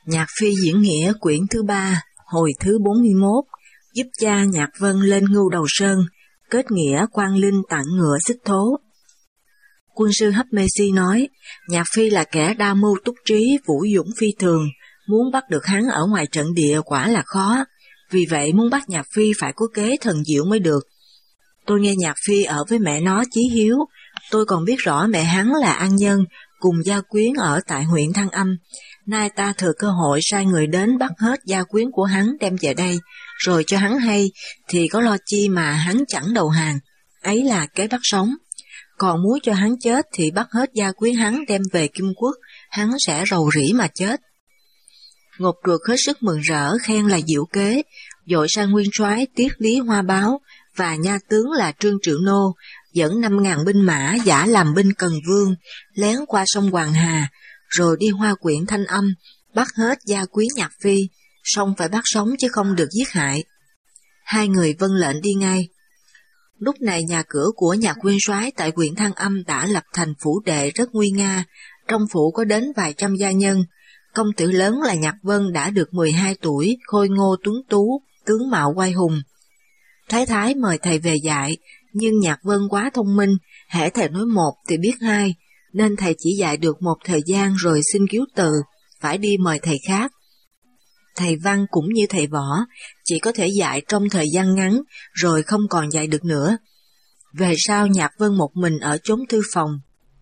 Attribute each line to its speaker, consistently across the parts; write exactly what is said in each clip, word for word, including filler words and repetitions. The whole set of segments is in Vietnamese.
Speaker 1: Nhạc Phi diễn nghĩa quyển thứ ba, hồi thứ bốn mươi mốt, giúp cha Nhạc Vân lên Ngưu Đầu Sơn, kết nghĩa Quang Linh tặng ngựa Xích Thố. Quân sư Hấp Mê Si nói, Nhạc Phi là kẻ đa mưu túc trí, vũ dũng phi thường, muốn bắt được hắn ở ngoài trận địa quả là khó, vì vậy muốn bắt Nhạc Phi phải có kế thần diệu mới được. Tôi nghe Nhạc Phi ở với mẹ nó Chí Hiếu, tôi còn biết rõ mẹ hắn là An Nhân, cùng gia quyến ở tại huyện Thăng Âm. Nay ta thừa cơ hội sai người đến bắt hết gia quyến của hắn đem về đây, rồi cho hắn hay, thì có lo chi mà hắn chẳng đầu hàng. Ấy là kế bắt sống. Còn muốn cho hắn chết thì bắt hết gia quyến hắn đem về Kim Quốc, hắn sẽ rầu rĩ mà chết. Ngột Truật hết sức mừng rỡ khen là diệu kế, dội sang nguyên soái Tiết Lý Hoa Báo và nha tướng là Trương Triệu Nô, dẫn năm ngàn binh mã giả làm binh Cần Vương, lén qua sông Hoàng Hà, rồi đi Hoa Quyện Thanh Âm, bắt hết gia quý Nhạc Phi, song phải bắt sống chứ không được giết hại. Hai người vâng lệnh đi ngay. Lúc này nhà cửa của Nhạc nguyên soái tại huyện Thăng Âm đã lập thành phủ đệ rất nguy nga, trong phủ có đến vài trăm gia nhân. Công tử lớn là Nhạc Vân đã được mười hai tuổi, khôi ngô tuấn tú, tướng mạo oai hùng. Thái thái mời thầy về dạy, nhưng Nhạc Vân quá thông minh, hễ thầy nói một thì biết hai, nên thầy chỉ dạy được một thời gian rồi xin cứu từ, phải đi mời thầy khác. Thầy văn cũng như thầy võ, chỉ có thể dạy trong thời gian ngắn, rồi không còn dạy được nữa. Về sau Nhạc Vân một mình ở chốn thư phòng,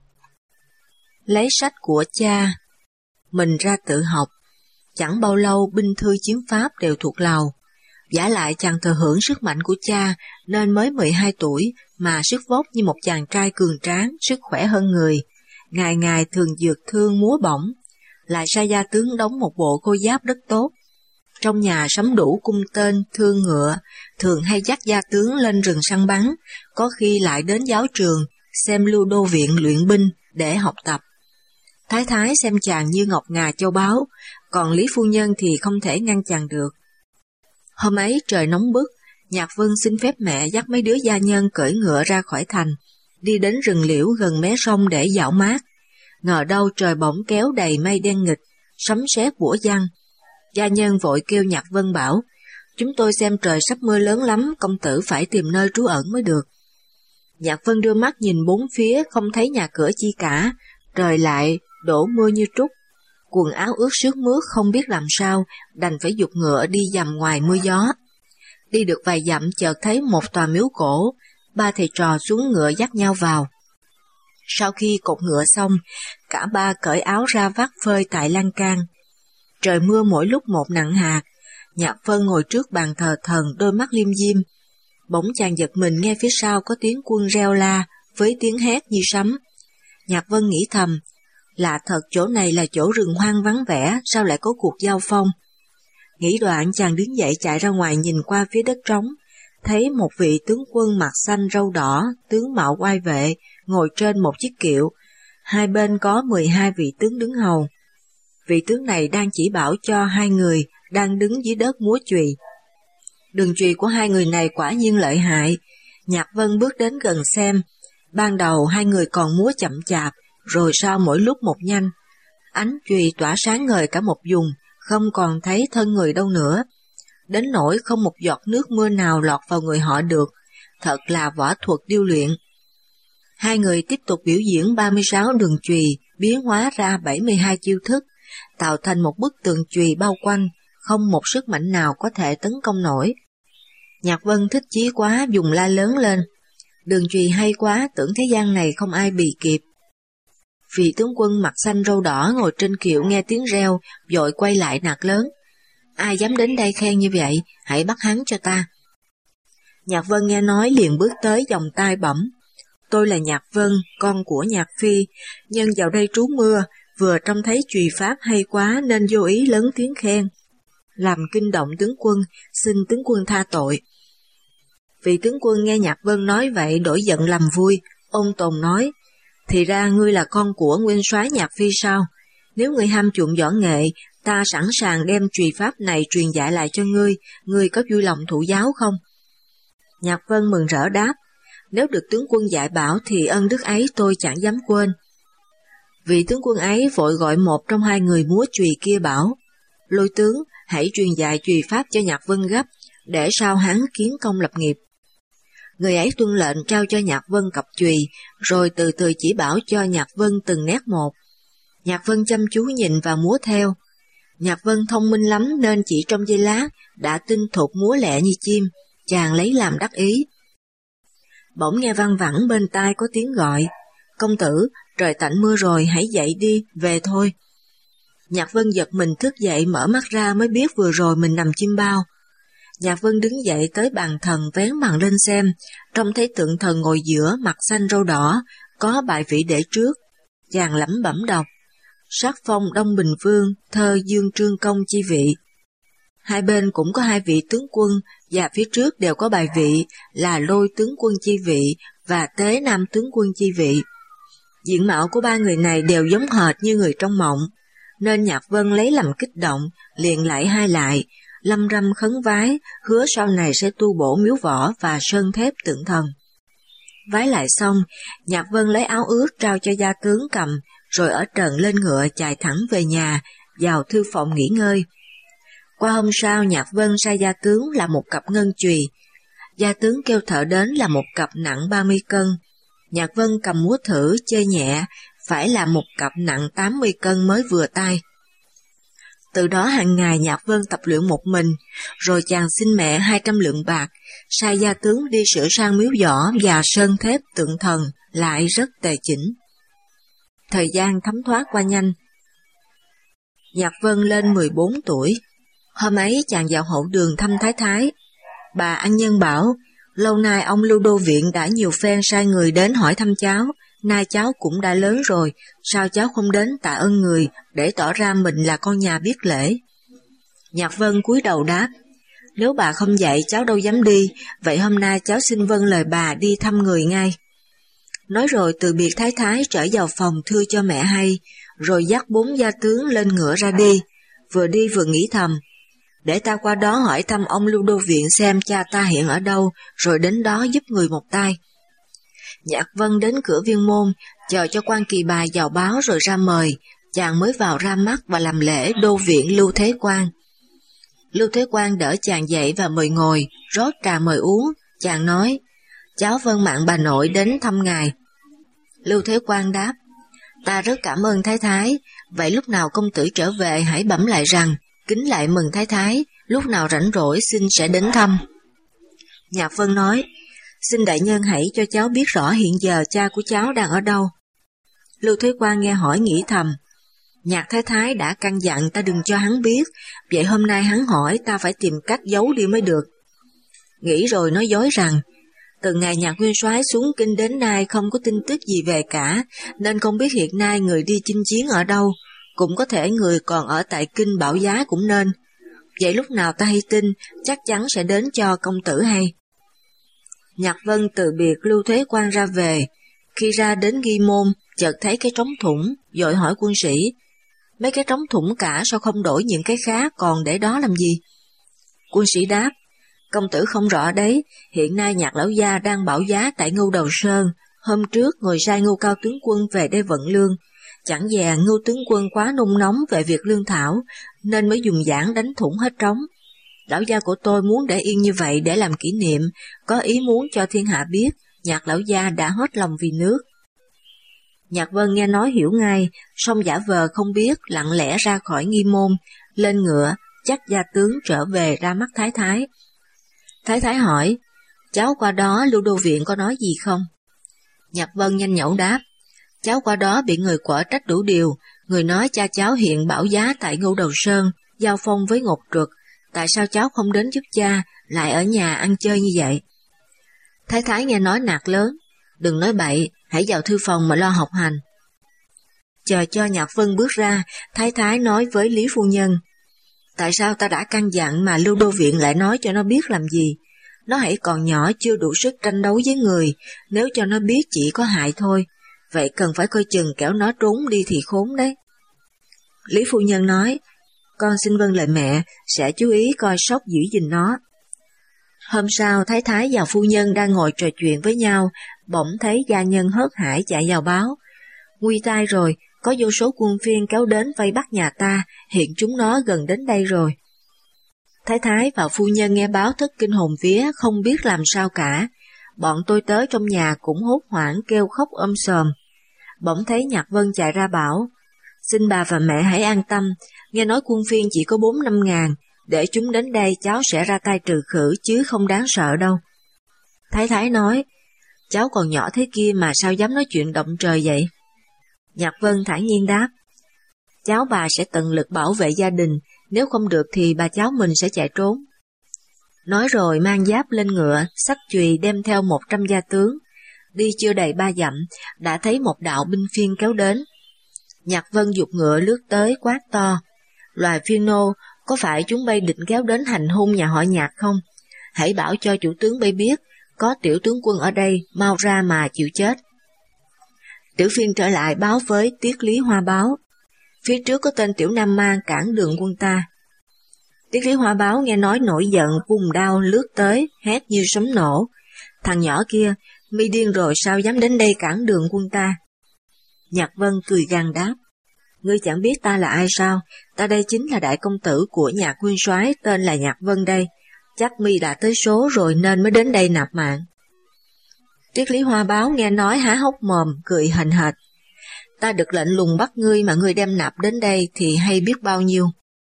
Speaker 1: lấy sách của cha mình ra tự học. Chẳng bao lâu binh thư chiến pháp đều thuộc lòng. Giả lại chàng thừa hưởng sức mạnh của cha, nên mới mười hai tuổi mà sức vóc như một chàng trai cường tráng, sức khỏe hơn người. Ngày ngày thường dược thương múa bổng, lại sai gia tướng đóng một bộ khôi giáp rất tốt. Trong nhà sắm đủ cung tên, thương ngựa, thường hay dắt gia tướng lên rừng săn bắn, có khi lại đến giáo trường, xem lưu đô viện luyện binh để học tập. Thái thái xem chàng như ngọc ngà châu báu, còn Lý phu nhân thì không thể ngăn chàng được. Hôm ấy trời nóng bức, Nhạc Vân xin phép mẹ dắt mấy đứa gia nhân cưỡi ngựa ra khỏi thành, đi đến rừng liễu gần mé sông để dạo mát. Ngờ đâu trời bỗng kéo đầy mây đen nghịch, sấm sét bủa giăng. Gia nhân vội kêu Nhạc Vân bảo, chúng tôi xem trời sắp mưa lớn lắm, công tử phải tìm nơi trú ẩn mới được. Nhạc Vân đưa mắt nhìn bốn phía, không thấy nhà cửa chi cả, trời lại đổ mưa như trút. Quần áo ướt sướt mướt không biết làm sao, đành phải giục ngựa đi dằm ngoài mưa gió. Đi được vài dặm chợt thấy một tòa miếu cổ, ba thầy trò xuống ngựa dắt nhau vào. Sau khi cột ngựa xong, cả ba cởi áo ra vác phơi tại lan can. Trời mưa mỗi lúc một nặng hạt, Nhạc Vân ngồi trước bàn thờ thần đôi mắt liêm diêm. Bỗng chàng giật mình nghe phía sau có tiếng quân reo la với tiếng hét như sấm. Nhạc Vân nghĩ thầm, lạ thật, chỗ này là chỗ rừng hoang vắng vẻ, sao lại có cuộc giao phong? Nghĩ đoạn chàng đứng dậy chạy ra ngoài nhìn qua phía đất trống, thấy một vị tướng quân mặt xanh râu đỏ, tướng mạo oai vệ, ngồi trên một chiếc kiệu, hai bên có mười hai vị tướng đứng hầu. Vị tướng này đang chỉ bảo cho hai người đang đứng dưới đất múa chùy. Đường chùy của hai người này quả nhiên lợi hại. Nhạc Vân bước đến gần xem, ban đầu hai người còn múa chậm chạp, rồi sau mỗi lúc một nhanh. Ánh chùy tỏa sáng ngời cả một vùng, không còn thấy thân người đâu nữa. Đến nỗi không một giọt nước mưa nào lọt vào người họ được, thật là võ thuật điêu luyện. Hai người tiếp tục biểu diễn ba mươi sáu đường chùy, biến hóa ra bảy mươi hai chiêu thức, tạo thành một bức tường chùy bao quanh, không một sức mạnh nào có thể tấn công nổi. Nhạc Vân thích chí quá, dùng la lớn lên, đường chùy hay quá, tưởng thế gian này không ai bì kịp. Vị tướng quân mặt xanh râu đỏ ngồi trên kiệu nghe tiếng reo, vội quay lại nạt lớn, ai dám đến đây khen như vậy, hãy bắt hắn cho ta. Nhạc Vân nghe nói liền bước tới vòng tay bẩm, tôi là Nhạc Vân, con của Nhạc Phi, nhân vào đây trú mưa, vừa trông thấy chùy pháp hay quá nên vô ý lớn tiếng khen, làm kinh động tướng quân, xin tướng quân tha tội. Vị tướng quân nghe Nhạc Vân nói vậy đổi giận làm vui, ôn tồn nói, thì ra ngươi là con của nguyên soái Nhạc Phi sao? Nếu ngươi ham chuộng võ nghệ, ta sẵn sàng đem chùy pháp này truyền dạy lại cho ngươi, ngươi có vui lòng thụ giáo không? Nhạc Vân mừng rỡ đáp, nếu được tướng quân dạy bảo thì ân đức ấy tôi chẳng dám quên. Vị tướng quân ấy vội gọi một trong hai người múa chùy kia bảo, Lôi tướng, hãy truyền dạy chùy pháp cho Nhạc Vân gấp, để sau hắn kiến công lập nghiệp. Người ấy tuân lệnh trao cho Nhạc Vân cặp chùy, rồi từ từ chỉ bảo cho Nhạc Vân từng nét một. Nhạc Vân chăm chú nhìn và múa theo. Nhạc Vân thông minh lắm nên chỉ trong giây lát đã tinh thục múa lẹ như chim, chàng lấy làm đắc ý. Bỗng nghe văng vẳng bên tai có tiếng gọi, công tử, trời tạnh mưa rồi, hãy dậy đi, về thôi. Nhạc Vân giật mình thức dậy, mở mắt ra mới biết vừa rồi mình nằm chim bao. Nhạc Vân đứng dậy tới bàn thần vén màn lên xem, trông thấy tượng thần ngồi giữa, mặt xanh râu đỏ, có bài vị để trước. Chàng lẩm bẩm đọc, sắc phong Đông Bình Vương, thơ Dương Trương Công chi vị. Hai bên cũng có hai vị tướng quân, và phía trước đều có bài vị là Lôi tướng quân chi vị và Tế Nam tướng quân chi vị. Diện mạo của ba người này đều giống hệt như người trong mộng, nên Nhạc Vân lấy làm kích động, liền lại hai lại, lâm râm khấn vái, hứa sau này sẽ tu bổ miếu võ và sơn thép tượng thần. Vái lại xong, Nhạc Vân lấy áo ướt trao cho gia tướng cầm, rồi ở trần lên ngựa chạy thẳng về nhà, vào thư phòng nghỉ ngơi. Qua hôm sau, Nhạc Vân sai gia tướng là một cặp ngân chùy. Gia tướng kêu thợ đến là một cặp nặng ba mươi cân. Nhạc Vân cầm múa thử, chơi nhẹ, phải là một cặp nặng tám mươi cân mới vừa tay. Từ đó hàng ngày Nhạc Vân tập luyện một mình, rồi chàng xin mẹ hai trăm lượng bạc, sai gia tướng đi sửa sang miếu võ và sơn thép tượng thần lại rất tề chỉnh. Thời gian thấm thoát qua nhanh. Nhạc Vân lên mười bốn tuổi. Hôm ấy chàng vào hậu đường thăm thái thái. Bà ăn nhân bảo, lâu nay ông Lưu Đô Viện đã nhiều phen sai người đến hỏi thăm cháu, nay cháu cũng đã lớn rồi, sao cháu không đến tạ ơn người để tỏ ra mình là con nhà biết lễ? Nhạc Vân cúi đầu đáp, nếu bà không dạy cháu đâu dám đi, vậy hôm nay cháu xin vâng lời bà đi thăm người ngay. Nói rồi từ biệt thái thái trở vào phòng thưa cho mẹ hay, rồi dắt bốn gia tướng lên ngựa ra đi, vừa đi vừa nghĩ thầm, để ta qua đó hỏi thăm ông Lưu Đô Viện xem cha ta hiện ở đâu, rồi đến đó giúp người một tay. Nhạc Vân đến cửa viên môn, chờ cho quan kỳ bài vào báo rồi ra mời, chàng mới vào ra mắt và làm lễ Đô Viện Lưu Thế Quang. Lưu Thế Quang đỡ chàng dậy và mời ngồi, rót trà mời uống, chàng nói, cháu vâng mạng bà nội đến thăm ngài. Lưu Thế Quang đáp, ta rất cảm ơn thái thái, vậy lúc nào công tử trở về hãy bẩm lại rằng, kính lại mừng thái thái, lúc nào rảnh rỗi xin sẽ đến thăm. Nhạc Vân nói, xin đại nhân hãy cho cháu biết rõ hiện giờ cha của cháu đang ở đâu. Lưu Thế Quang nghe hỏi nghĩ thầm, Nhạc thái thái đã căn dặn ta đừng cho hắn biết, vậy hôm nay hắn hỏi ta phải tìm cách giấu đi mới được. Nghĩ rồi nói dối rằng, từ ngày Nhạc nguyên soái xuống kinh đến nay không có tin tức gì về cả, nên không biết hiện nay người đi chinh chiến ở đâu, cũng có thể người còn ở tại kinh Bảo Giá cũng nên. Vậy lúc nào ta hay tin, chắc chắn sẽ đến cho công tử hay. Nhạc Vân từ biệt Lưu Thế Quang ra về, khi ra đến Ghi Môn, chợt thấy cái trống thủng, vội hỏi quân sĩ, mấy cái trống thủng cả sao không đổi những cái khác còn để đó làm gì? Quân sĩ đáp, công tử không rõ đấy, hiện nay Nhạc lão gia đang Bảo Giá tại Ngưu Đầu Sơn, hôm trước người sai Ngưu Cao tướng quân về đây vận lương, chẳng dè Ngưu tướng quân quá nung nóng về việc lương thảo, nên mới dùng giảng đánh thủng hết trống. Lão gia của tôi muốn để yên như vậy để làm kỷ niệm, có ý muốn cho thiên hạ biết Nhạc lão gia đã hết lòng vì nước. Nhạc Vân nghe nói hiểu ngay, song giả vờ không biết, lặng lẽ ra khỏi nghi môn, lên ngựa, chắc gia tướng trở về ra mắt thái thái. Thái thái hỏi, cháu qua đó Lưu Đô Viện có nói gì không? Nhạc Vân nhanh nhẩu đáp, cháu qua đó bị người quở trách đủ điều, người nói cha cháu hiện Bảo Giá tại Ngưu Đầu Sơn, giao phong với Ngột Trượt, tại sao cháu không đến giúp cha, lại ở nhà ăn chơi như vậy? Thái thái nghe nói nạt lớn, đừng nói bậy, hãy vào thư phòng mà lo học hành. Chờ cho Nhạc Vân bước ra, thái thái nói với Lý phu nhân, tại sao ta đã căn dặn mà Lưu Đô Viện lại nói cho nó biết làm gì? Nó hãy còn nhỏ chưa đủ sức tranh đấu với người, nếu cho nó biết chỉ có hại thôi, vậy cần phải coi chừng kẻo nó trốn đi thì khốn đấy. Lý phu nhân nói, con xin vâng lời mẹ, sẽ chú ý coi sóc giữ gìn nó. Hôm sau thái thái và phu nhân đang ngồi trò chuyện với nhau, bỗng thấy gia nhân hớt hải chạy vào báo, nguy tai rồi, có vô số quân phiên kéo đến vây bắt nhà ta, hiện chúng nó gần đến đây rồi. Thái thái và phu nhân nghe báo thất kinh hồn vía, không biết làm sao cả. Bọn tôi tớ trong nhà cũng hốt hoảng kêu khóc ôm sòm. Bỗng thấy Nhạc Vân chạy ra bảo, xin bà và mẹ hãy an tâm, nghe nói quân phiên chỉ có bốn năm ngàn, để chúng đến đây cháu sẽ ra tay trừ khử chứ không đáng sợ đâu. Thái thái nói, cháu còn nhỏ thế kia mà sao dám nói chuyện động trời vậy? Nhạc Vân thản nhiên đáp, cháu bà sẽ tận lực bảo vệ gia đình, nếu không được thì bà cháu mình sẽ chạy trốn. Nói rồi mang giáp lên ngựa, xách chùy đem theo một trăm gia tướng. Đi chưa đầy ba dặm, đã thấy một đạo binh phiên kéo đến. Nhạc Vân giục ngựa lướt tới quát to, loài phiên nô, có phải chúng bay định kéo đến hành hung nhà họ Nhạc không? Hãy bảo cho chủ tướng bay biết, có tiểu tướng quân ở đây, mau ra mà chịu chết. Tiểu phiên trở lại báo với Tiết Lý Hoa Báo, phía trước có tên Tiểu Nam Ma cản đường quân ta. Tiết Lý Hoa Báo nghe nói nổi giận, vùng đao lướt tới, hét như sấm nổ. Thằng nhỏ kia, mi điên rồi sao dám đến đây cản đường quân ta? Nhạc Vân cười gằn đáp, ngươi chẳng biết ta là ai sao? Ta đây chính là đại công tử của Nhạc nguyên soái, tên là Nhạc Vân đây. Chắc mi đã tới số rồi nên mới đến đây nạp mạng. Tiết Lý Hoa Báo nghe nói há hốc mồm, cười hành hạch. Ta được lệnh lùng bắt ngươi mà ngươi đem nạp đến đây thì hay biết bao nhiêu.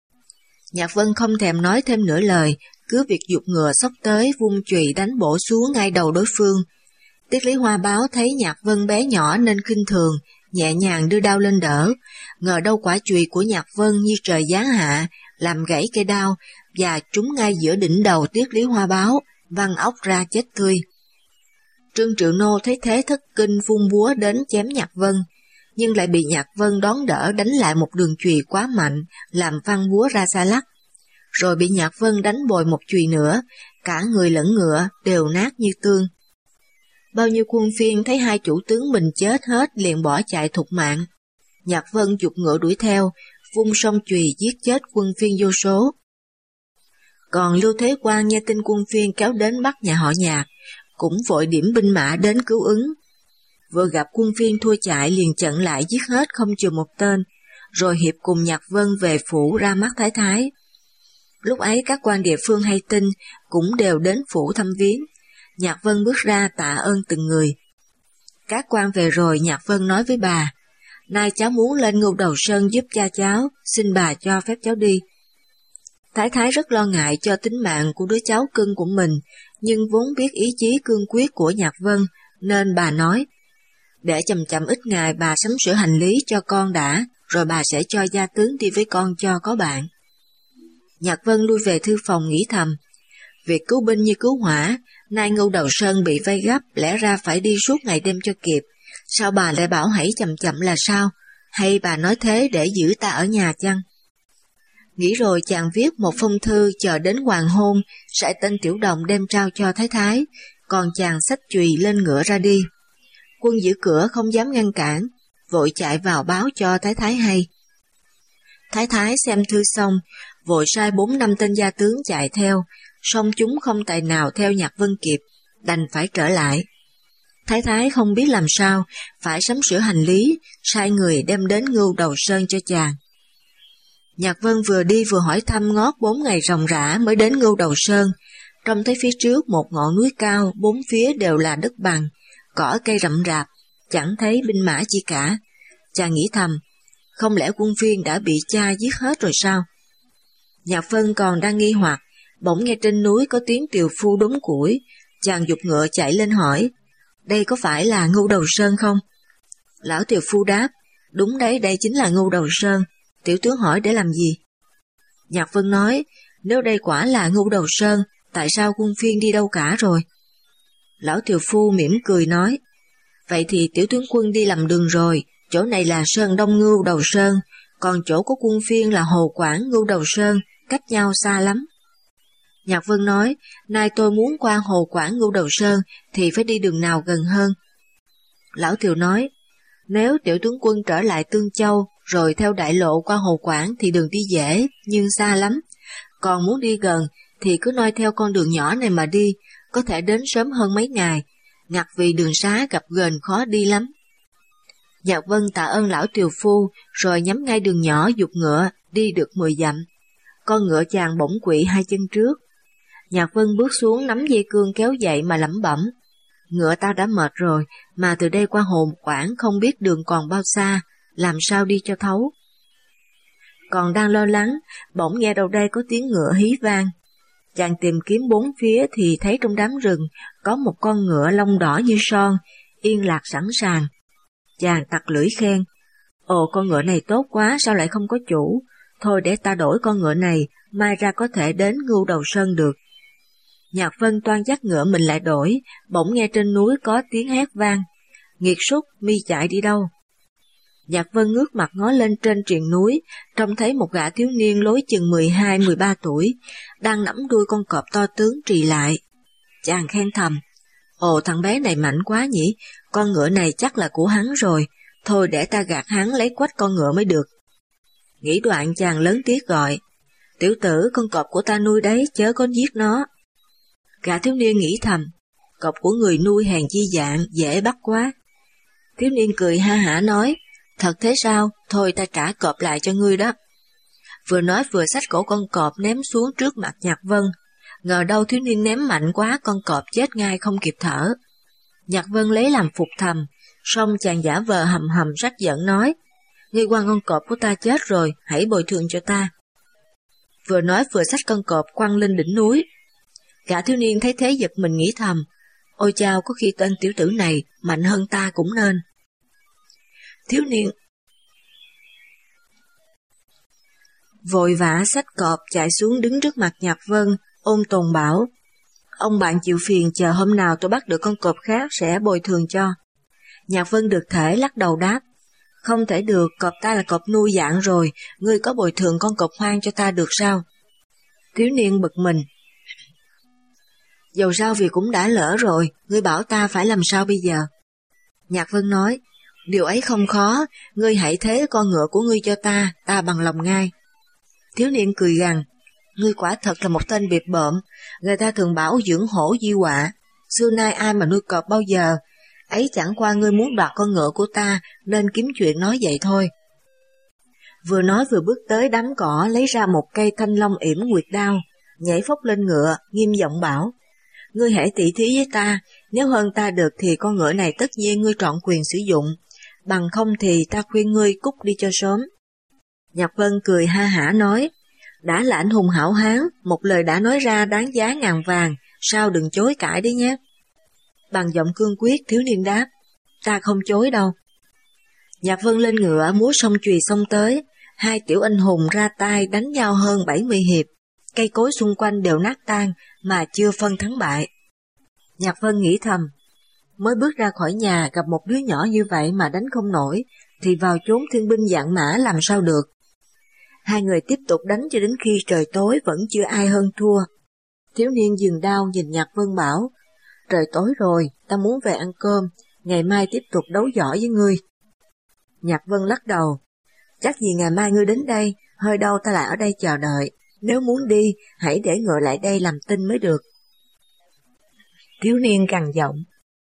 Speaker 1: Nhạc Vân không thèm nói thêm nửa lời, cứ việc giục ngựa xốc tới, vung chùy đánh bổ xuống ngay đầu đối phương. Tiết Lý Hoa Báo thấy Nhạc Vân bé nhỏ nên khinh thường, nhẹ nhàng đưa đao lên đỡ, ngờ đâu quả chùy của Nhạc Vân như trời giáng hạ, làm gãy cây đao và trúng ngay giữa đỉnh đầu Tiết Lý Hoa Báo, văng óc ra chết tươi. Trương Triệu Nô thấy thế thất kinh vung búa đến chém Nhạc Vân, nhưng lại bị Nhạc Vân đón đỡ đánh lại một đường chùy quá mạnh, làm văng búa ra xa lắc. Rồi bị Nhạc Vân đánh bồi một chùy nữa, cả người lẫn ngựa đều nát như tương. Bao nhiêu quân phiên thấy hai chủ tướng mình chết hết liền bỏ chạy thục mạng. Nhạc Vân giục ngựa đuổi theo, vung song chùy giết chết quân phiên vô số. Còn Lưu Thế Quang nghe tin quân phiên kéo đến bắt nhà họ Nhạc, cũng vội điểm binh mã đến cứu ứng. Vừa gặp quân phiên thua chạy liền chặn lại giết hết không chừa một tên, rồi hiệp cùng Nhạc Vân về phủ ra mắt Thái Thái. Lúc ấy các quan địa phương hay tin cũng đều đến phủ thăm viếng. Nhạc Vân bước ra tạ ơn từng người. Các quan về rồi, Nhạc Vân nói với bà, nay cháu muốn lên Ngưu Đầu Sơn giúp cha cháu, xin bà cho phép cháu đi. Thái Thái rất lo ngại cho tính mạng của đứa cháu cưng của mình, nhưng vốn biết ý chí cương quyết của Nhạc Vân, nên bà nói, để chậm chậm ít ngày bà sắm sửa hành lý cho con đã, rồi bà sẽ cho gia tướng đi với con cho có bạn. Nhạc Vân lui về thư phòng nghĩ thầm, việc cứu binh như cứu hỏa, nay Ngưu Đầu Sơn bị vây gấp, lẽ ra phải đi suốt ngày đêm cho kịp, sao bà lại bảo hãy chậm chậm là sao? Hay bà nói thế để giữ ta ở nhà chăng? Nghĩ rồi chàng viết một phong thư chờ đến hoàng hôn, sẽ tên Tiểu Đồng đem trao cho Thái Thái, còn chàng xách chùy lên ngựa ra đi. Quân giữ cửa không dám ngăn cản, vội chạy vào báo cho Thái Thái hay. Thái Thái xem thư xong, vội sai bốn năm tên gia tướng chạy theo, song chúng không tài nào theo Nhạc Vân kịp, đành phải trở lại. Thái Thái không biết làm sao, phải sắm sửa hành lý, sai người đem đến Ngưu Đầu Sơn cho chàng. Nhạc Vân vừa đi vừa hỏi thăm ngót bốn ngày ròng rã mới đến Ngưu Đầu Sơn, trông thấy phía trước một ngọn núi cao, bốn phía đều là đất bằng, cỏ cây rậm rạp, chẳng thấy binh mã chi cả. Chàng nghĩ thầm, không lẽ quân phiên đã bị cha giết hết rồi sao? Nhạc Vân còn đang nghi hoặc, bỗng nghe trên núi có tiếng tiều phu đốn củi, chàng giục ngựa chạy lên hỏi, đây có phải là Ngưu Đầu Sơn không? Lão tiều phu đáp, đúng đấy, đây chính là Ngưu Đầu Sơn, tiểu tướng hỏi để làm gì? Nhạc Vân nói, nếu đây quả là Ngưu Đầu Sơn, tại sao quân phiên đi đâu cả rồi? Lão tiều phu mỉm cười nói, vậy thì tiểu tướng quân đi lầm đường rồi, chỗ này là Sơn Đông Ngưu Đầu Sơn, còn chỗ của quân phiên là Hồ Quảng Ngưu Đầu Sơn, cách nhau xa lắm. Nhạc Vân nói, nay tôi muốn qua Hồ Quảng Ngưu Đầu Sơn thì phải đi đường nào gần hơn? Lão Tiều nói, nếu tiểu tướng quân trở lại Tương Châu rồi theo đại lộ qua Hồ Quảng thì đường đi dễ nhưng xa lắm, còn muốn đi gần thì cứ noi theo con đường nhỏ này mà đi, có thể đến sớm hơn mấy ngày, ngặt vì đường xá gập ghềnh khó đi lắm. Nhạc Vân tạ ơn lão tiều phu, rồi nhắm ngay đường nhỏ giục ngựa, đi được mười dặm. Con ngựa chàng bỗng quỵ hai chân trước. Nhạc Vân bước xuống nắm dây cương kéo dậy mà lẩm bẩm. Ngựa ta đã mệt rồi, mà từ đây qua hồ một quãng không biết đường còn bao xa, làm sao đi cho thấu. Còn đang lo lắng, bỗng nghe đâu đây có tiếng ngựa hí vang. Chàng tìm kiếm bốn phía thì thấy trong đám rừng có một con ngựa lông đỏ như son, yên lạc sẵn sàng. Chàng tặc lưỡi khen, ồ con ngựa này tốt quá, sao lại không có chủ, thôi để ta đổi con ngựa này, mai ra có thể đến Ngưu Đầu Sơn được. Nhạc Vân toan dắt ngựa mình lại đổi, bỗng nghe trên núi có tiếng hét vang, nghiệt súc, mi chạy đi đâu? Nhạc Vân ngước mặt ngó lên trên triền núi, trông thấy một gã thiếu niên lối chừng mười hai mười ba tuổi, đang nắm đuôi con cọp to tướng trì lại. Chàng khen thầm, ồ thằng bé này mạnh quá nhỉ, con ngựa này chắc là của hắn rồi, thôi để ta gạt hắn lấy quách con ngựa mới được. Nghĩ đoạn chàng lớn tiếng gọi, tiểu tử con cọp của ta nuôi đấy, chớ có giết nó. Gã thiếu niên nghĩ thầm, cọp của người nuôi hèn chi dạng, dễ bắt quá. Thiếu niên cười ha hả nói, thật thế sao, thôi ta trả cọp lại cho ngươi đó. Vừa nói vừa xách cổ con cọp ném xuống trước mặt Nhạc Vân, ngờ đâu thiếu niên ném mạnh quá, con cọp chết ngay không kịp thở. Nhạc Vân lấy làm phục thầm, xong chàng giả vờ hầm hầm rách giận nói, ngươi quăng con cọp của ta chết rồi, hãy bồi thường cho ta. Vừa nói vừa xách con cọp quăng lên đỉnh núi. Gã thiếu niên thấy thế giật mình nghĩ thầm, ôi chao, có khi tên tiểu tử này mạnh hơn ta cũng nên. Thiếu niên vội vã xách cọp chạy xuống đứng trước mặt Nhạc Vân, ôm tồn bảo, ông bạn chịu phiền, chờ hôm nào tôi bắt được con cọp khác sẽ bồi thường cho. Nhạc Vân được thể lắc đầu đáp, không thể được, cọp ta là cọp nuôi dạng rồi, ngươi có bồi thường con cọp hoang cho ta được sao? Thiếu niên bực mình, dầu sao vì cũng đã lỡ rồi, ngươi bảo ta phải làm sao bây giờ? Nhạc Vân nói, điều ấy không khó, ngươi hãy thế con ngựa của ngươi cho ta, ta bằng lòng ngay. Thiếu niên cười gằn, ngươi quả thật là một tên bịp bợm, người ta thường bảo dưỡng hổ di họa, xưa nay ai mà nuôi cọp bao giờ, ấy chẳng qua ngươi muốn đoạt con ngựa của ta nên kiếm chuyện nói vậy thôi. Vừa nói vừa bước tới đám cỏ lấy ra một cây thanh long yểm nguyệt đao, nhảy phốc lên ngựa, nghiêm giọng bảo, ngươi hãy tỉ thí với ta, nếu hơn ta được thì con ngựa này tất nhiên ngươi trọn quyền sử dụng, bằng không thì ta khuyên ngươi cút đi cho sớm. Nhạc Vân cười ha hả nói, đã là anh hùng hảo hán, một lời đã nói ra đáng giá ngàn vàng, sao đừng chối cãi đấy nhé. Bằng giọng cương quyết, thiếu niên đáp, ta không chối đâu. Nhạc Vân lên ngựa múa song chùy xông tới, hai tiểu anh hùng ra tay đánh nhau hơn bảy mươi hiệp, cây cối xung quanh đều nát tan mà chưa phân thắng bại. Nhạc Vân nghĩ thầm, mới bước ra khỏi nhà gặp một đứa nhỏ như vậy mà đánh không nổi, thì vào chốn thiên binh vạn mã làm sao được. Hai người tiếp tục đánh cho đến khi trời tối vẫn chưa ai hơn thua. Thiếu niên dừng đao nhìn Nhạc Vân bảo, trời tối rồi, ta muốn về ăn cơm, ngày mai tiếp tục đấu võ với ngươi. Nhạc Vân lắc đầu, chắc gì ngày mai ngươi đến đây, hơi đâu ta lại ở đây chờ đợi, nếu muốn đi, hãy để ngựa lại đây làm tin mới được. Thiếu niên gằn giọng,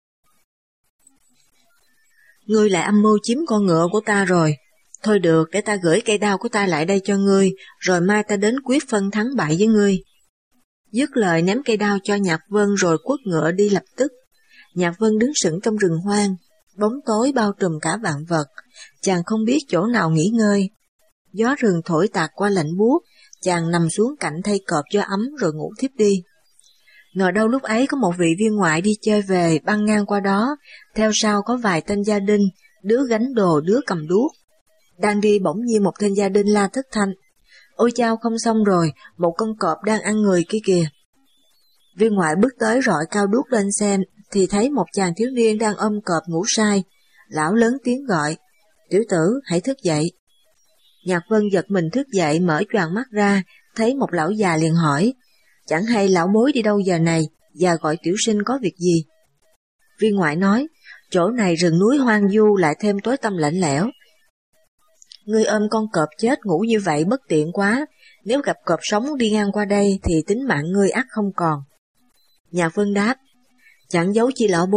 Speaker 1: ngươi lại âm mưu chiếm con ngựa của ta rồi, thôi được, để ta gửi cây đao của ta lại đây cho ngươi, rồi mai ta đến quyết phân thắng bại với ngươi. Dứt lời ném cây đao cho Nhạc Vân rồi quất ngựa đi lập tức. Nhạc Vân đứng sững trong rừng hoang, bóng tối bao trùm cả vạn vật, chàng không biết chỗ nào nghỉ ngơi. Gió rừng thổi tạt qua lạnh buốt, chàng nằm xuống cạnh thay cọp cho ấm rồi ngủ thiếp đi. Ngờ đâu lúc ấy có một vị viên ngoại đi chơi về băng ngang qua đó, theo sau có vài tên gia đình, đứa gánh đồ đứa cầm đuốc. Đang đi bỗng nhiên một tên gia đình la thất thanh, ôi chao, không xong rồi, một con cọp đang ăn người kia kìa. Viên ngoại bước tới rọi cao đuốc lên xem, thì thấy một chàng thiếu niên đang ôm cọp ngủ say. Lão lớn tiếng gọi, tiểu tử, hãy thức dậy. Nhạc Vân giật mình thức dậy, mở choàng mắt ra, thấy một lão già liền hỏi, chẳng hay lão bối đi đâu giờ này, và gọi tiểu sinh có việc gì? Viên ngoại nói, chỗ này rừng núi hoang vu lại thêm tối tăm lạnh lẽo. Ngươi ôm con cọp chết ngủ như vậy bất tiện quá, nếu gặp cọp sống đi ngang qua đây thì tính mạng ngươi ắt không còn. Nhạc Vân đáp, chẳng giấu chi lão bối,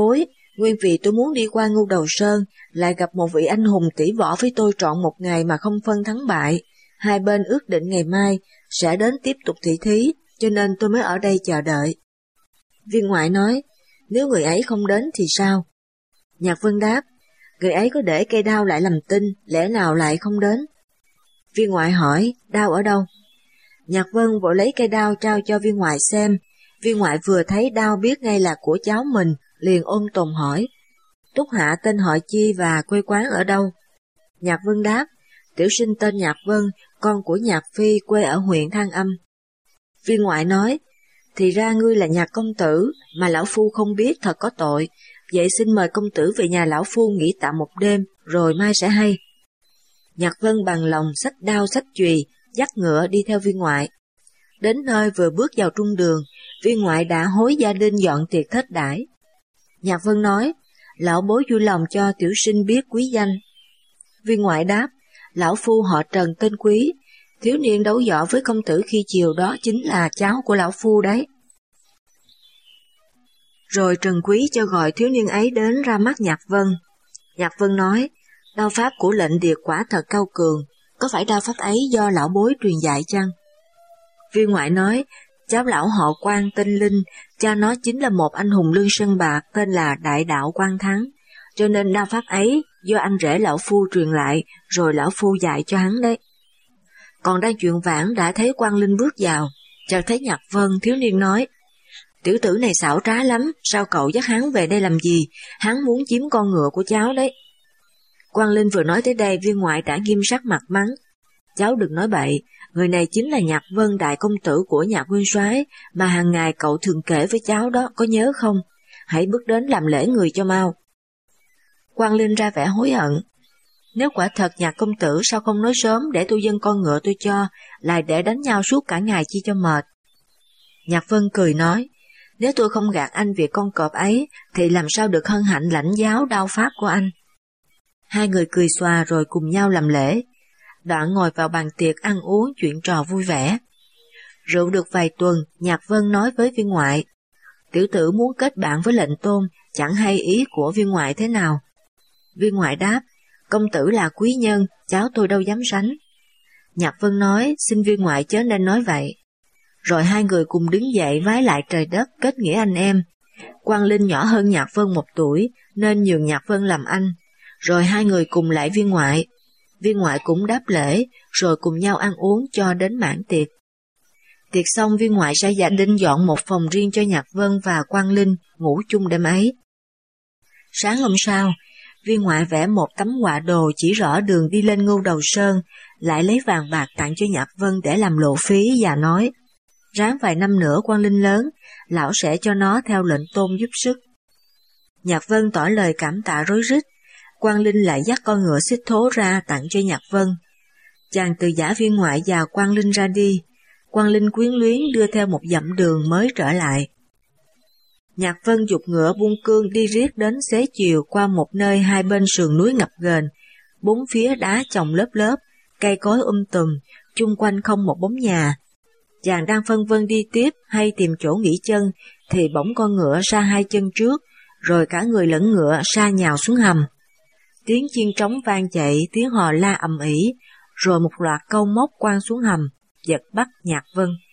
Speaker 1: Nguyên vì tôi muốn đi qua Ngưu Đầu Sơn, lại gặp một vị anh hùng tỷ võ với tôi trọn một ngày mà không phân thắng bại. Hai bên ước định ngày mai sẽ đến tiếp tục thị thí, cho nên tôi mới ở đây chờ đợi. Viên ngoại nói, nếu người ấy không đến thì sao? Nhạc Vân đáp, người ấy có để cây đao lại làm tin, lẽ nào lại không đến? Viên ngoại hỏi, đao ở đâu? Nhạc Vân vội lấy cây đao trao cho viên ngoại xem. Viên ngoại vừa thấy đao biết ngay là của cháu mình, liền ôm tồn hỏi, Túc Hạ tên họ chi và quê quán ở đâu? Nhạc Vân đáp, tiểu sinh tên Nhạc Vân, con của Nhạc Phi, quê ở huyện Thang Âm. Viên ngoại nói, thì ra ngươi là Nhạc công tử, mà lão phu không biết, thật có tội. Vậy xin mời công tử về nhà lão phu nghỉ tạm một đêm, rồi mai sẽ hay. Nhạc Vân bằng lòng xách đao xách chùy, dắt ngựa đi theo viên ngoại. Đến nơi vừa bước vào trung đường, viên ngoại đã hối gia đình dọn tiệc thết đãi. Nhạc Vân nói, lão bối vui lòng cho tiểu sinh biết quý danh. Viên ngoại đáp, lão phu họ Trần tên Quý, thiếu niên đấu võ với công tử khi chiều đó chính là cháu của lão phu đấy. Rồi Trần Quý cho gọi thiếu niên ấy đến ra mắt Nhạc Vân. Nhạc Vân nói, đao pháp của lệnh điệt quả thật cao cường, có phải đao pháp ấy do lão bối truyền dạy chăng? Viên ngoại nói, cháu lão họ Quan tên Linh, cha nó chính là một anh hùng lương sơn bạc tên là Đại Đạo Quan Thắng, cho nên đao pháp ấy do anh rể lão phu truyền lại, rồi lão phu dạy cho hắn đấy. Còn đang chuyện vãn đã thấy Quan Linh bước vào, chợt thấy Nhạc Vân, thiếu niên nói, tiểu tử này xảo trá lắm, sao cậu dắt hắn về đây làm gì, hắn muốn chiếm con ngựa của cháu đấy. Quan Linh vừa nói tới đây, viên ngoại đã nghiêm sắc mặt mắng, cháu đừng nói bậy, người này chính là Nhạc Vân đại công tử của Nhạc nguyên soái mà hàng ngày cậu thường kể với cháu đó, có nhớ không? Hãy bước đến làm lễ người cho mau. Quan Linh ra vẻ hối hận, nếu quả thật Nhạc công tử sao không nói sớm để tôi dâng con ngựa tôi cho, lại để đánh nhau suốt cả ngày chi cho mệt. Nhạc Vân cười nói, nếu tôi không gạt anh việc con cọp ấy, thì làm sao được hân hạnh lãnh giáo đao pháp của anh. Hai người cười xòa rồi cùng nhau làm lễ. Đoạn ngồi vào bàn tiệc ăn uống chuyện trò vui vẻ. Rượu được vài tuần, Nhạc Vân nói với viên ngoại, tiểu tử muốn kết bạn với lệnh tôn, chẳng hay ý của viên ngoại thế nào. Viên ngoại đáp, công tử là quý nhân, cháu tôi đâu dám sánh. Nhạc Vân nói, xin viên ngoại chớ nên nói vậy. Rồi hai người cùng đứng dậy vái lại trời đất, kết nghĩa anh em. Quan Linh nhỏ hơn Nhạc Vân một tuổi, nên nhường Nhạc Vân làm anh. Rồi hai người cùng lại viên ngoại. Viên ngoại cũng đáp lễ, rồi cùng nhau ăn uống cho đến mãn tiệc. Tiệc xong, viên ngoại sai gia đình dọn một phòng riêng cho Nhạc Vân và Quan Linh ngủ chung đêm ấy. Sáng hôm sau, viên ngoại vẽ một tấm họa đồ chỉ rõ đường đi lên Ngưu Đầu Sơn, lại lấy vàng bạc tặng cho Nhạc Vân để làm lộ phí và nói, ráng vài năm nữa Quan Linh lớn, lão sẽ cho nó theo lệnh tôn giúp sức. Nhạc Vân tỏ lời cảm tạ rối rít. Quan Linh lại dắt con ngựa xích thố ra tặng cho Nhạc Vân. Chàng từ giả viên ngoại và Quan Linh ra đi. Quan Linh quyến luyến đưa theo một dặm đường mới trở lại. Nhạc Vân giục ngựa buông cương đi riết đến xế chiều qua một nơi hai bên sườn núi ngập ghềnh, bốn phía đá chồng lớp lớp, cây cối um tùm, chung quanh không một bóng nhà. Chàng đang phân vân đi tiếp hay tìm chỗ nghỉ chân, thì bỗng con ngựa sa hai chân trước, rồi cả người lẫn ngựa sa nhào xuống hầm. Tiếng chiên trống vang chạy, tiếng hò la ầm ĩ, rồi một loạt câu móc quang xuống hầm, giật bắt Nhạc Vân.